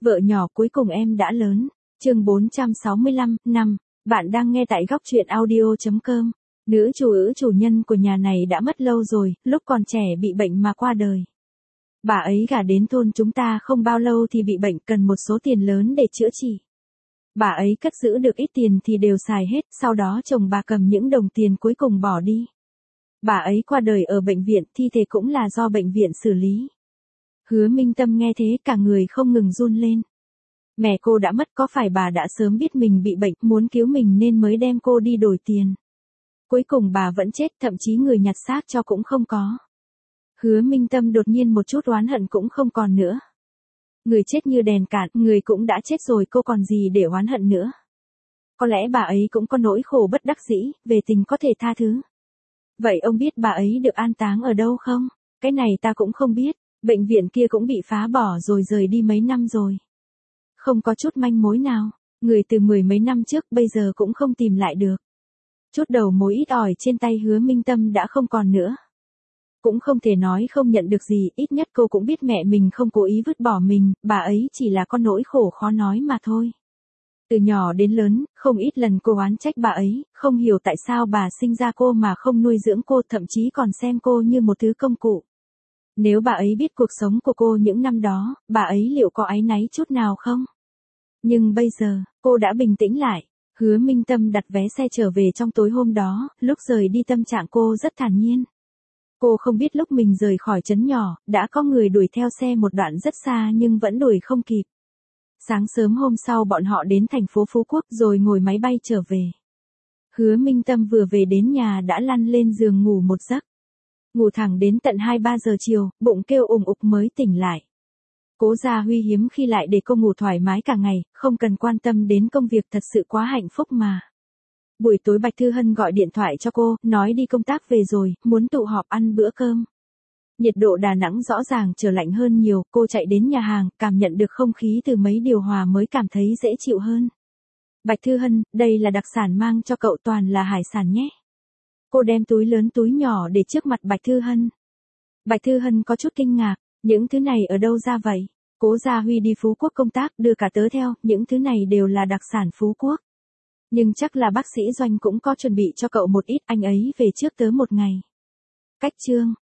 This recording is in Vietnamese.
Vợ nhỏ cuối cùng em đã lớn. Chương 465, năm. Bạn đang nghe tại góc truyện audio.com. Nữ chủ nhân của nhà này đã mất lâu rồi, lúc còn trẻ bị bệnh mà qua đời. Bà ấy gả đến thôn chúng ta không bao lâu thì bị bệnh, cần một số tiền lớn để chữa trị. Bà ấy cất giữ được ít tiền thì đều xài hết, sau đó chồng bà cầm những đồng tiền cuối cùng bỏ đi. Bà ấy qua đời ở bệnh viện, thi thể cũng là do bệnh viện xử lý. Hứa Minh Tâm nghe thế cả người không ngừng run lên. Mẹ cô đã mất, có phải bà đã sớm biết mình bị bệnh, muốn cứu mình nên mới đem cô đi đổi tiền. Cuối cùng bà vẫn chết, thậm chí người nhặt xác cho cũng không có. Hứa Minh Tâm đột nhiên một chút oán hận cũng không còn nữa. Người chết như đèn cạn, người cũng đã chết rồi, cô còn gì để oán hận nữa. Có lẽ bà ấy cũng có nỗi khổ bất đắc dĩ, về tình có thể tha thứ. Vậy ông biết bà ấy được an táng ở đâu không? Cái này ta cũng không biết, bệnh viện kia cũng bị phá bỏ rồi rời đi mấy năm rồi. Không có chút manh mối nào, người từ mười mấy năm trước bây giờ cũng không tìm lại được. Chút đầu mối ít ỏi trên tay Hứa Minh Tâm đã không còn nữa. Cũng không thể nói không nhận được gì, ít nhất cô cũng biết mẹ mình không cố ý vứt bỏ mình, bà ấy chỉ là con nỗi khổ khó nói mà thôi. Từ nhỏ đến lớn, không ít lần cô oán trách bà ấy, không hiểu tại sao bà sinh ra cô mà không nuôi dưỡng cô, thậm chí còn xem cô như một thứ công cụ. Nếu bà ấy biết cuộc sống của cô những năm đó, bà ấy liệu có áy náy chút nào không? Nhưng bây giờ, cô đã bình tĩnh lại. Hứa Minh Tâm đặt vé xe trở về trong tối hôm đó, lúc rời đi tâm trạng cô rất thản nhiên. Cô không biết lúc mình rời khỏi trấn nhỏ, đã có người đuổi theo xe một đoạn rất xa nhưng vẫn đuổi không kịp. Sáng sớm hôm sau bọn họ đến thành phố Phú Quốc rồi ngồi máy bay trở về. Hứa Minh Tâm vừa về đến nhà đã lăn lên giường ngủ một giấc. Ngủ thẳng đến tận 2-3 giờ chiều, bụng kêu ùng ục mới tỉnh lại. Cố Gia Huy hiếm khi lại để cô ngủ thoải mái cả ngày, không cần quan tâm đến công việc, thật sự quá hạnh phúc mà. Buổi tối Bạch Thư Hân gọi điện thoại cho cô, nói đi công tác về rồi, muốn tụ họp ăn bữa cơm. Nhiệt độ Đà Nẵng rõ ràng trở lạnh hơn nhiều, cô chạy đến nhà hàng, cảm nhận được không khí từ mấy điều hòa mới cảm thấy dễ chịu hơn. Bạch Thư Hân, đây là đặc sản mang cho cậu, toàn là hải sản nhé. Cô đem túi lớn túi nhỏ để trước mặt Bạch Thư Hân. Bạch Thư Hân có chút kinh ngạc, những thứ này ở đâu ra vậy? Cố Gia Huy đi Phú Quốc công tác, đưa cả tớ theo, những thứ này đều là đặc sản Phú Quốc. Nhưng chắc là bác sĩ Doanh cũng có chuẩn bị cho cậu một ít, anh ấy về trước tớ một ngày. Cách chương